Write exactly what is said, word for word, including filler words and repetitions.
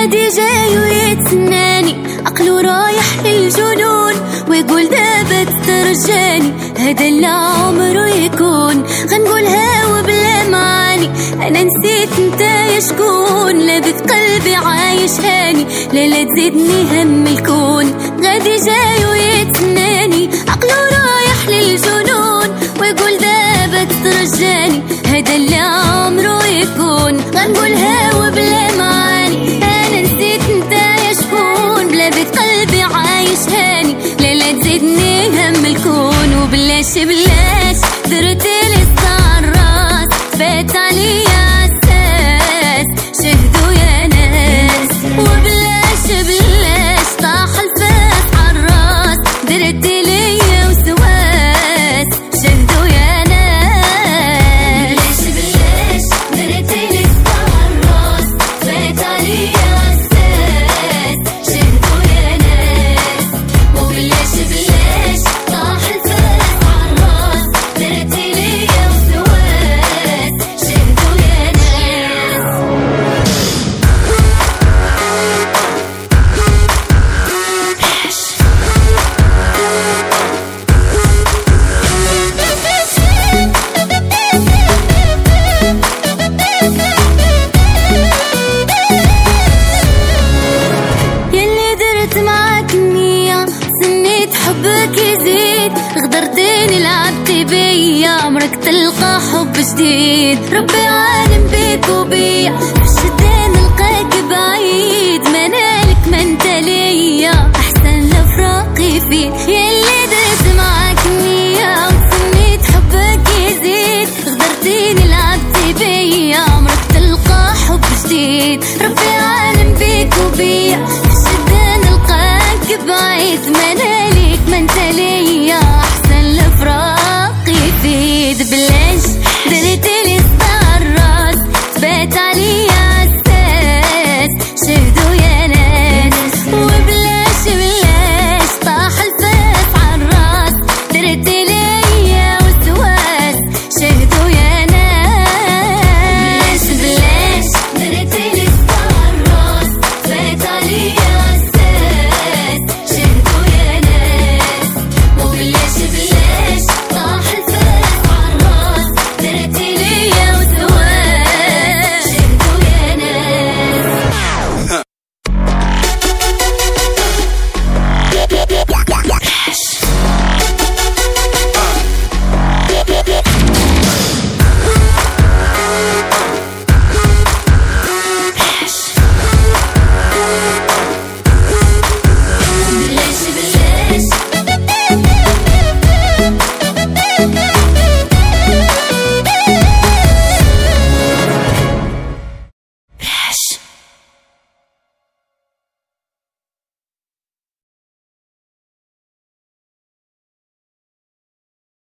غادي جاي ويتسناني، عقلو رايح للجنون ويقول دابا ترجاني، هذا اللي عمرو يكون. غنقولها وبلا معاني، انا نسيت نتايا شكون، لابث قلبي عايش هاني، لا لا تزيدني هم الكون. غادي جاي ويتسناني، عقلو رايح للجنون ويقول دابا ترجاني، هذا اللي عمرو يكون. غنقولها وبلا معاني، انا نسيت نتايا شكون، بلابث قلبي عايش هاني، لا لا تزيدني هم الكون. وبلاش بلاش درتلي الراس، فات عليا عساس، شهدوا يا ناس. وبلاش بلاش طاح الفاس عالراس، درتلي وسواس، شهدوا يا ناس. بلاش بلاش درتلي الراس، فات عليا عساس، شهدوا يا ناس. وبلاش بلاش طاح الفاس عالراس، درتلي وسواس، شهدوا يا ناس. يلي درت معاك النية، سنيت حبك يزيد، غدرتني لعبتي بيا، عمرك تلقى حب جديد. ربي عالم بيك وبيا، الشدة نلقاك بعيد، منالك ما انت ليا، احسن لفراقي فيك. يلي درت معاك النية، وسنيت حبك يزيد، غدرتني لعبتي بيا، عمرك تلقى حب جديد. ربي عالم بيك وبيا، الشدة نلقاك بعيد، منالك ما انت ليا، احسن لفراقي فيد. بلاش درتلي الراس، فات علي